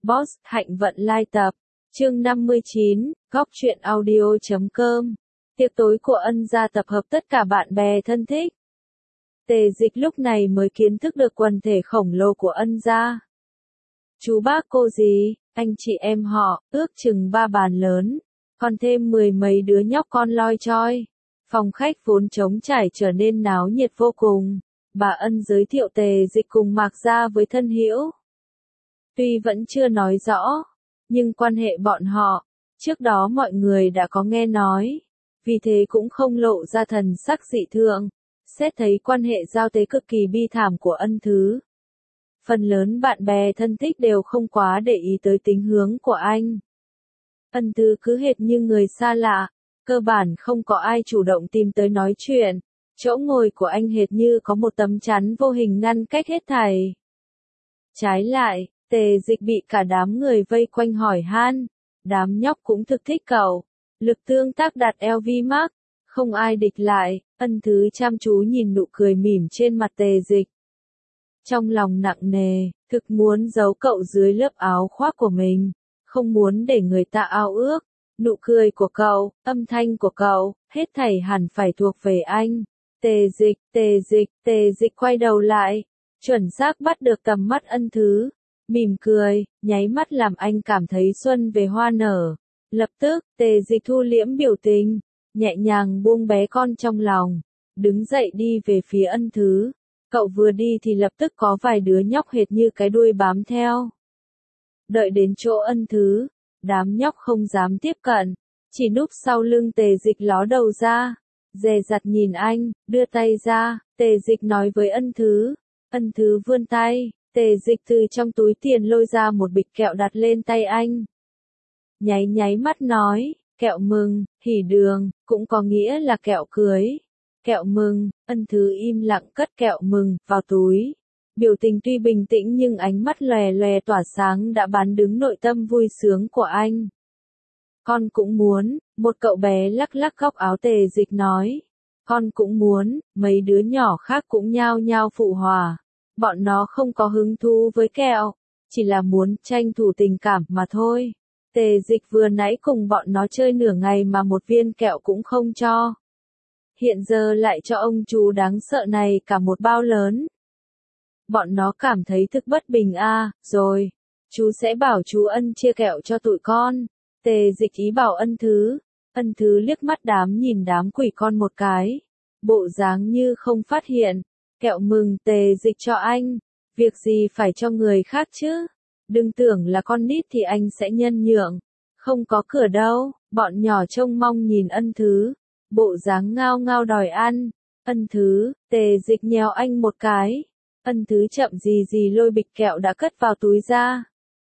Boss, Hạnh vận lai tập. Chương 59, góc truyện audio.com. Tiệc tối của Ân gia tập hợp tất cả bạn bè thân thích. Tề Dịch lúc này mới kiến thức được quần thể khổng lồ của Ân gia. Chú bác cô dì, anh chị em họ, ước chừng 3 bàn lớn, còn thêm 10 mấy đứa nhóc con loi choi. Phòng khách vốn trống trải trở nên náo nhiệt vô cùng. Bà Ân giới thiệu Tề Dịch cùng Mạc gia với thân hữu. Tuy vẫn chưa nói rõ, nhưng quan hệ bọn họ, trước đó mọi người đã có nghe nói, vì thế cũng không lộ ra thần sắc dị thường, xét thấy quan hệ giao tế cực kỳ bi thảm của Ân Thứ. Phần lớn bạn bè thân thích đều không quá để ý tới tính hướng của anh. Ân Thứ cứ hệt như người xa lạ, cơ bản không có ai chủ động tìm tới nói chuyện, chỗ ngồi của anh hệt như có một tấm chắn vô hình ngăn cách hết thảy. Trái lại, Tề Dịch bị cả đám người vây quanh hỏi han, đám nhóc cũng thực thích cậu, lực tương tác đạt LV Max, không ai địch lại. Ân Thứ chăm chú nhìn nụ cười mỉm trên mặt Tề Dịch. Trong lòng nặng nề, thực muốn giấu cậu dưới lớp áo khoác của mình, không muốn để người ta ao ước. Nụ cười của cậu, âm thanh của cậu, hết thảy hẳn phải thuộc về anh. Tề Dịch quay đầu lại, chuẩn xác bắt được tầm mắt Ân Thứ. Mỉm cười, nháy mắt làm anh cảm thấy xuân về hoa nở. Lập tức, Tề Dịch thu liễm biểu tình, nhẹ nhàng buông bé con trong lòng, đứng dậy đi về phía Ân Thứ. Cậu vừa đi thì lập tức có vài đứa nhóc hệt như cái đuôi bám theo. Đợi đến chỗ Ân Thứ, đám nhóc không dám tiếp cận, chỉ núp sau lưng Tề Dịch ló đầu ra, dè dặt nhìn anh, đưa tay ra. Tề Dịch nói với Ân Thứ. Ân Thứ vươn tay. Tề Dịch từ trong túi tiền lôi ra một bịch kẹo đặt lên tay anh. Nháy mắt nói, kẹo mừng, hỉ đường, cũng có nghĩa là kẹo cưới. Kẹo mừng. Ân Thứ im lặng cất kẹo mừng vào túi. Biểu tình tuy bình tĩnh nhưng ánh mắt lòe lòe tỏa sáng đã bán đứng nội tâm vui sướng của anh. Con cũng muốn, một cậu bé lắc lắc góc áo Tề Dịch nói. Con cũng muốn, mấy đứa nhỏ khác cũng nhao nhao phụ hòa. Bọn nó không có hứng thú với kẹo, chỉ là muốn tranh thủ tình cảm mà thôi. Tề Dịch vừa nãy cùng bọn nó chơi nửa ngày mà một viên kẹo cũng không cho. Hiện giờ lại cho ông chú đáng sợ này cả một bao lớn. Bọn nó cảm thấy thực bất bình a. Rồi, chú sẽ bảo chú Ân chia kẹo cho tụi con. Tề Dịch ý bảo Ân Thứ. Ân Thứ liếc mắt nhìn đám quỷ con một cái, bộ dáng như không phát hiện. Kẹo mừng Tề Dịch cho anh, việc gì phải cho người khác chứ? Đừng tưởng là con nít thì anh sẽ nhân nhượng. Không có cửa đâu. Bọn nhỏ trông mong nhìn Ân Thứ, bộ dáng ngao ngao đòi ăn. Ân Thứ. Tề Dịch nhéo anh một cái. Ân Thứ chậm gì lôi bịch kẹo đã cất vào túi ra.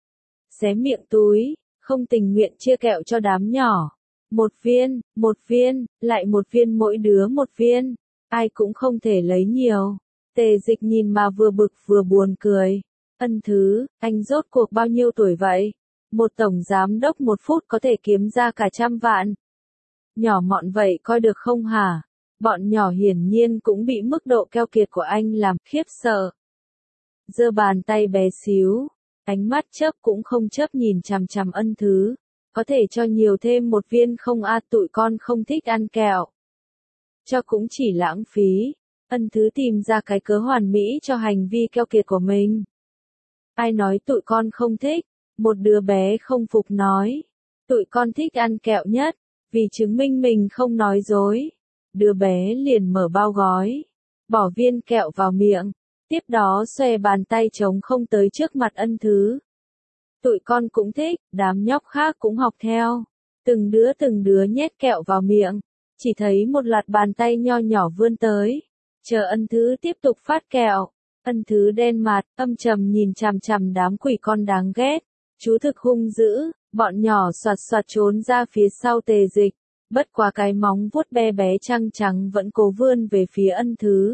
Xé miệng túi, không tình nguyện chia kẹo cho đám nhỏ. Một viên, lại một viên, mỗi đứa một viên. Ai cũng không thể lấy nhiều. Tề Dịch nhìn mà vừa bực vừa buồn cười. Ân Thứ, anh rốt cuộc bao nhiêu tuổi vậy? Một tổng giám đốc một phút có thể kiếm ra cả 100 vạn. Nhỏ mọn vậy coi được không hả? Bọn nhỏ hiển nhiên cũng bị mức độ keo kiệt của anh làm khiếp sợ. Giơ bàn tay bé xíu, ánh mắt chớp cũng không chớp nhìn chằm chằm Ân Thứ. Có thể cho nhiều thêm một viên không a? Tụi con không thích ăn kẹo. Cho cũng chỉ lãng phí. Ân Thứ tìm ra cái cớ hoàn mỹ cho hành vi keo kiệt của mình. Ai nói tụi con không thích? Một đứa bé không phục nói. Tụi con thích ăn kẹo nhất, vì chứng minh mình không nói dối. Đứa bé liền mở bao gói, bỏ viên kẹo vào miệng, tiếp đó xòe bàn tay trống không tới trước mặt Ân Thứ. Tụi con cũng thích, đám nhóc khác cũng học theo. Từng đứa nhét kẹo vào miệng. Chỉ thấy một loạt bàn tay nho nhỏ vươn tới, chờ Ân Thứ tiếp tục phát kẹo. Ân Thứ đen mặt, âm trầm nhìn chằm chằm đám quỷ con đáng ghét. Chú thực hung dữ, bọn nhỏ xoạt trốn ra phía sau Tề Dịch. Bất quá cái móng vuốt bé bé trắng vẫn cố vươn về phía Ân Thứ.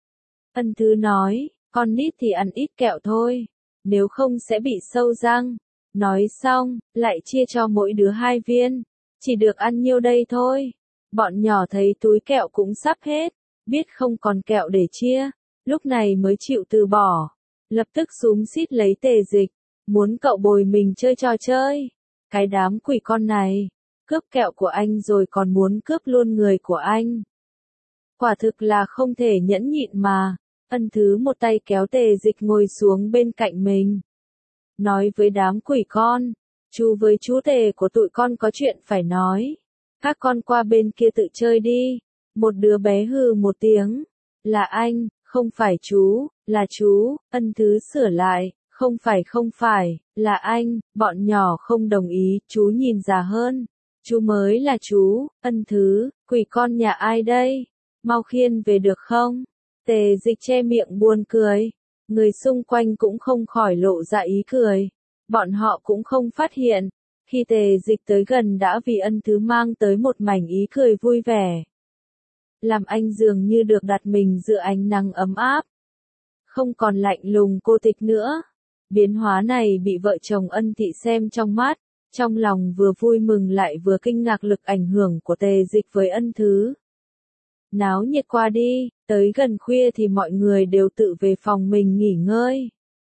Ân Thứ nói, con nít thì ăn ít kẹo thôi, nếu không sẽ bị sâu răng. Nói xong, lại chia cho mỗi đứa 2 viên, chỉ được ăn nhiêu đây thôi. Bọn nhỏ thấy túi kẹo cũng sắp hết, biết không còn kẹo để chia, lúc này mới chịu từ bỏ, lập tức xúm xít lấy Tề Dịch. muốn cậu bồi mình chơi trò chơi. Cái đám quỷ con này, cướp kẹo của anh rồi còn muốn cướp luôn người của anh. Quả thực là không thể nhẫn nhịn mà. Ân Thứ một tay kéo Tề Dịch ngồi xuống bên cạnh mình. Nói với đám quỷ con, chú với chú Tề của tụi con có chuyện phải nói. Các con qua bên kia tự chơi đi. Một đứa bé hừ một tiếng. Là anh, không phải chú, là chú. Ân Thứ sửa lại, không phải, là anh. Bọn nhỏ không đồng ý, chú nhìn già hơn. Chú mới là chú. Ân Thứ, quỷ con nhà ai đây? Mau khiêng về được không? Tề Dịch che miệng buồn cười. Người xung quanh cũng không khỏi lộ ra ý cười. Bọn họ cũng không phát hiện. Khi Tề Dịch tới gần đã vì Ân Thứ mang tới một mảnh ý cười vui vẻ. Làm anh dường như được đặt mình giữa ánh nắng ấm áp. Không còn lạnh lùng cô tịch nữa. Biến hóa này bị vợ chồng Ân Thị xem trong mắt. Trong lòng vừa vui mừng lại vừa kinh ngạc lực ảnh hưởng của Tề Dịch với Ân Thứ. Náo nhiệt qua đi, tới gần khuya thì mọi người đều tự về phòng mình nghỉ ngơi.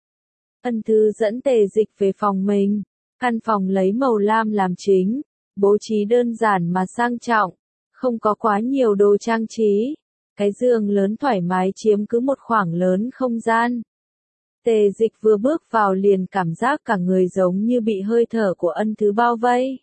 Ân Thứ dẫn Tề Dịch về phòng mình, căn phòng lấy màu lam làm chính, bố trí đơn giản mà sang trọng, không có quá nhiều đồ trang trí. Cái giường lớn thoải mái chiếm cứ một khoảng lớn không gian. Tề Dịch vừa bước vào liền cảm giác cả người giống như bị hơi thở của Ân Thứ bao vây.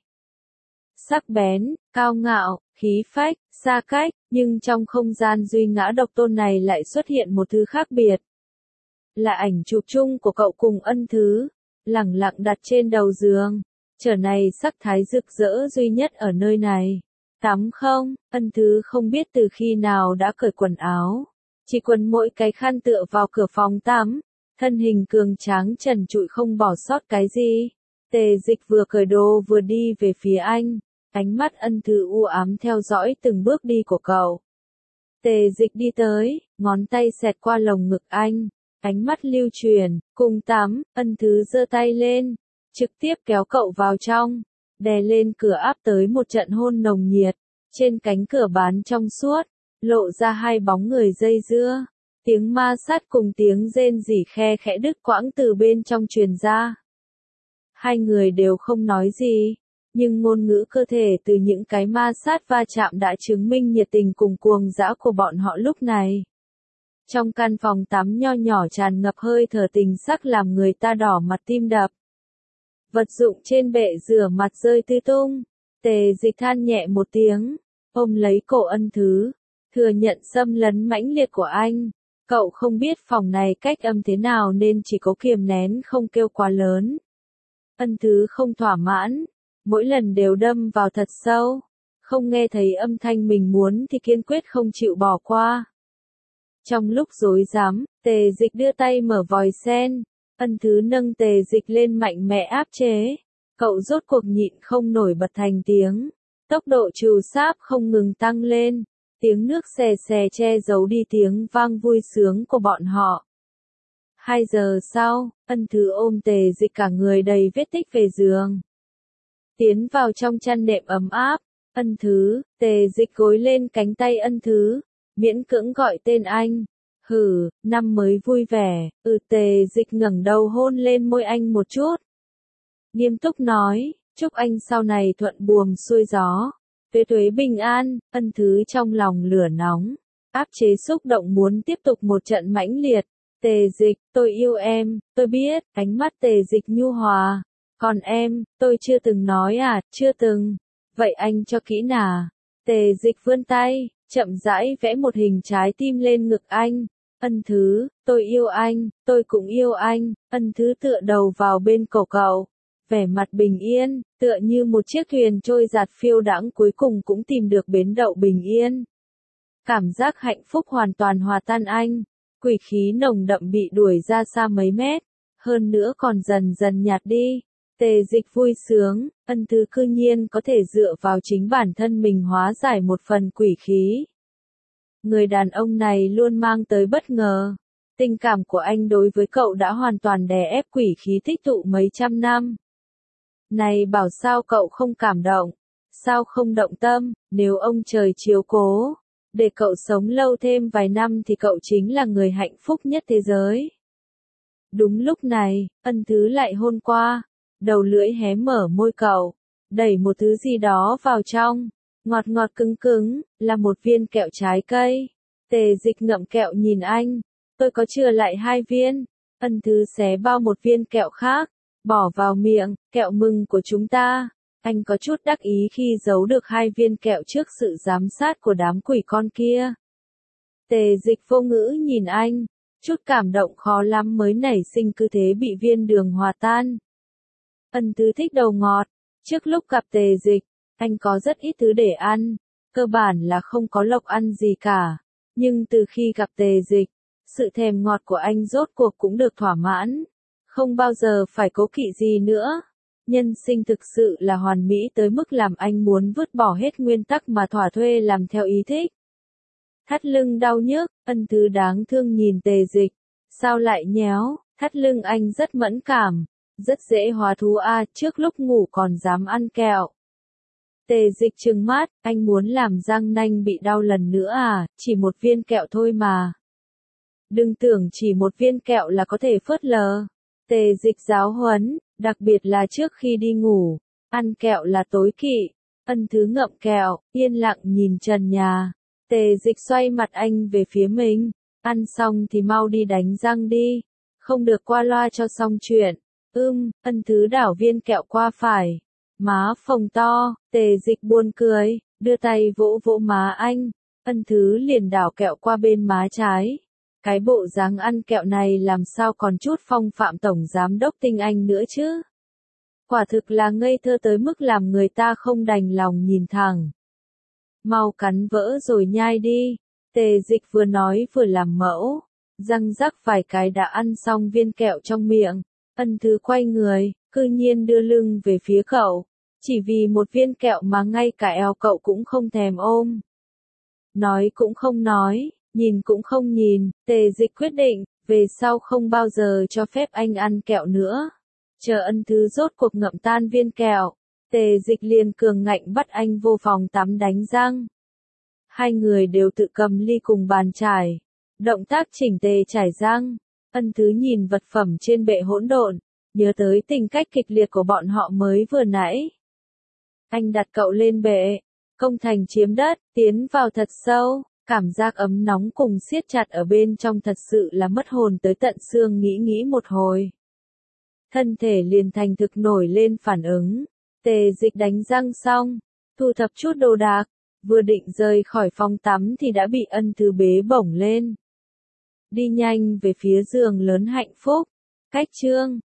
Sắc bén, cao ngạo, khí phách, xa cách, nhưng trong không gian duy ngã độc tôn này lại xuất hiện một thứ khác biệt. Là ảnh chụp chung của cậu cùng Ân Thứ, lẳng lặng đặt trên đầu giường. Trở này sắc thái rực rỡ duy nhất ở nơi này. Tắm không? Ân Thứ không biết từ khi nào đã cởi quần áo. Chỉ quần mỗi cái khăn tựa vào cửa phòng tắm. Thân hình cường tráng trần trụi không bỏ sót cái gì. Tề Dịch vừa cởi đồ vừa đi về phía anh. Ánh mắt Ân Thứ u ám theo dõi từng bước đi của cậu. Tề Dịch đi tới, ngón tay xẹt qua lồng ngực anh. Ánh mắt lưu truyền, cùng tắm, Ân Thứ giơ tay lên. Trực tiếp kéo cậu vào trong. Đè lên cửa áp tới một trận hôn nồng nhiệt. Trên cánh cửa bán trong suốt, lộ ra hai bóng người dây dưa. Tiếng ma sát cùng tiếng rên rỉ khe khẽ đứt quãng từ bên trong truyền ra. Hai người đều không nói gì, nhưng ngôn ngữ cơ thể từ những cái ma sát va chạm đã chứng minh nhiệt tình cùng cuồng dã của bọn họ lúc này. Trong căn phòng tắm nho nhỏ tràn ngập hơi thở tình sắc làm người ta đỏ mặt tim đập. Vật dụng trên bệ rửa mặt rơi tứ tung. Tề Dịch than nhẹ một tiếng, ôm lấy cổ Ân Thứ, thừa nhận xâm lấn mãnh liệt của anh. Cậu không biết phòng này cách âm thế nào nên chỉ có kiềm nén không kêu quá lớn. Ân Thứ không thỏa mãn, mỗi lần đều đâm vào thật sâu. Không nghe thấy âm thanh mình muốn thì kiên quyết không chịu bỏ qua. Trong lúc rối rắm, Tề Dịch đưa tay mở vòi sen. Ân Thứ nâng Tề Dịch lên mạnh mẽ áp chế. Cậu rốt cuộc nhịn không nổi bật thành tiếng. Tốc độ trù sáp không ngừng tăng lên. Tiếng nước xè xè che giấu đi tiếng vang vui sướng của bọn họ. 2 giờ sau, Ân Thứ ôm Tề Dịch cả người đầy vết tích về giường. Tiến vào trong chăn nệm ấm áp. Ân Thứ, Tề Dịch gối lên cánh tay Ân Thứ, miễn cưỡng gọi tên anh. Hử, năm mới vui vẻ. Tề Dịch ngẩng đầu hôn lên môi anh một chút. Nghiêm túc nói, chúc anh sau này thuận buồm xuôi gió. Tuế tuế bình an. Ân Thứ trong lòng lửa nóng, áp chế xúc động muốn tiếp tục một trận mãnh liệt. Tề Dịch, tôi yêu em, tôi biết. Ánh mắt Tề Dịch nhu hòa. Còn em, tôi chưa từng nói à, chưa từng. Vậy anh cho kỹ nà. Tề Dịch vươn tay, chậm rãi vẽ một hình trái tim lên ngực anh. Ân Thứ, tôi yêu anh, tôi cũng yêu anh. Ân Thứ tựa đầu vào bên cổ cậu. Vẻ mặt bình yên, tựa như một chiếc thuyền trôi dạt phiêu đãng cuối cùng cũng tìm được bến đậu bình yên. Cảm giác hạnh phúc hoàn toàn hòa tan anh. Quỷ khí nồng đậm bị đuổi ra xa mấy mét. Hơn nữa còn dần dần nhạt đi. Tề Dịch vui sướng, Ân Thứ cư nhiên có thể dựa vào chính bản thân mình hóa giải một phần quỷ khí. Người đàn ông này luôn mang tới bất ngờ. Tình cảm của anh đối với cậu đã hoàn toàn đè ép quỷ khí tích tụ mấy trăm năm. Này bảo sao cậu không cảm động, sao không động tâm, nếu ông trời chiếu cố, để cậu sống lâu thêm vài năm thì cậu chính là người hạnh phúc nhất thế giới. Đúng lúc này, Ân Thứ lại hôn qua, đầu lưỡi hé mở môi cậu, đẩy một thứ gì đó vào trong, ngọt ngọt cứng cứng, là một viên kẹo trái cây. Tề Dịch ngậm kẹo nhìn anh, tôi có chừa lại 2 viên. Ân Thứ xé bao một viên kẹo khác, bỏ vào miệng, kẹo mừng của chúng ta. Anh có chút đắc ý khi giấu được 2 viên kẹo trước sự giám sát của đám quỷ con kia. Tề Dịch vô ngữ nhìn anh, chút cảm động khó lắm mới nảy sinh cứ thế bị viên đường hòa tan. Ân Thứ thích đồ ngọt, trước lúc gặp Tề Dịch, anh có rất ít thứ để ăn, cơ bản là không có lộc ăn gì cả. Nhưng từ khi gặp Tề Dịch, sự thèm ngọt của anh rốt cuộc cũng được thỏa mãn, không bao giờ phải cố kỵ gì nữa. Nhân sinh thực sự là hoàn mỹ tới mức làm anh muốn vứt bỏ hết nguyên tắc mà thỏa thuê làm theo ý thích. Thắt lưng đau nhức, Ân Thứ đáng thương nhìn Tề Dịch, sao lại nhéo, thắt lưng anh rất mẫn cảm, rất dễ hóa thú trước lúc ngủ còn dám ăn kẹo. Tề Dịch trừng mắt, anh muốn làm răng nanh bị đau lần nữa chỉ một viên kẹo thôi mà. Đừng tưởng chỉ một viên kẹo là có thể phớt lờ. Tề Dịch giáo huấn, đặc biệt là trước khi đi ngủ, ăn kẹo là tối kỵ. Ân Thứ ngậm kẹo, yên lặng nhìn trần nhà. Tề Dịch xoay mặt anh về phía mình, ăn xong thì mau đi đánh răng đi, không được qua loa cho xong chuyện. Ân Thứ đảo viên kẹo qua phải, má phồng to, Tề Dịch buồn cười, đưa tay vỗ vỗ má anh, Ân Thứ liền đảo kẹo qua bên má trái. Cái bộ dáng ăn kẹo này làm sao còn chút phong phạm tổng giám đốc Tinh Anh nữa chứ? Quả thực là ngây thơ tới mức làm người ta không đành lòng nhìn thẳng. Mau cắn vỡ rồi nhai đi. Tề Dịch vừa nói vừa làm mẫu, răng rắc vài cái đã ăn xong viên kẹo trong miệng. Ân Thứ quay người, cư nhiên đưa lưng về phía cậu, chỉ vì một viên kẹo mà ngay cả eo cậu cũng không thèm ôm. Nói cũng không nói, nhìn cũng không nhìn, Tề Dịch quyết định, về sau không bao giờ cho phép anh ăn kẹo nữa. Chờ Ân Thứ rốt cuộc ngậm tan viên kẹo, Tề Dịch liền cường ngạnh bắt anh vô phòng tắm đánh răng. Hai người đều tự cầm ly cùng bàn chải, động tác chỉnh tề chải răng. Ân Thứ nhìn vật phẩm trên bệ hỗn độn, nhớ tới tình cách kịch liệt của bọn họ mới vừa nãy. Anh đặt cậu lên bệ, công thành chiếm đất, tiến vào thật sâu, cảm giác ấm nóng cùng siết chặt ở bên trong thật sự là mất hồn tới tận xương. Nghĩ một hồi, thân thể liền thành thực nổi lên phản ứng. Tề Dịch đánh răng xong, thu thập chút đồ đạc, vừa định rời khỏi phòng tắm thì đã bị Ân Thứ bế bổng lên. Đi nhanh về phía giường lớn hạnh phúc. Cách chương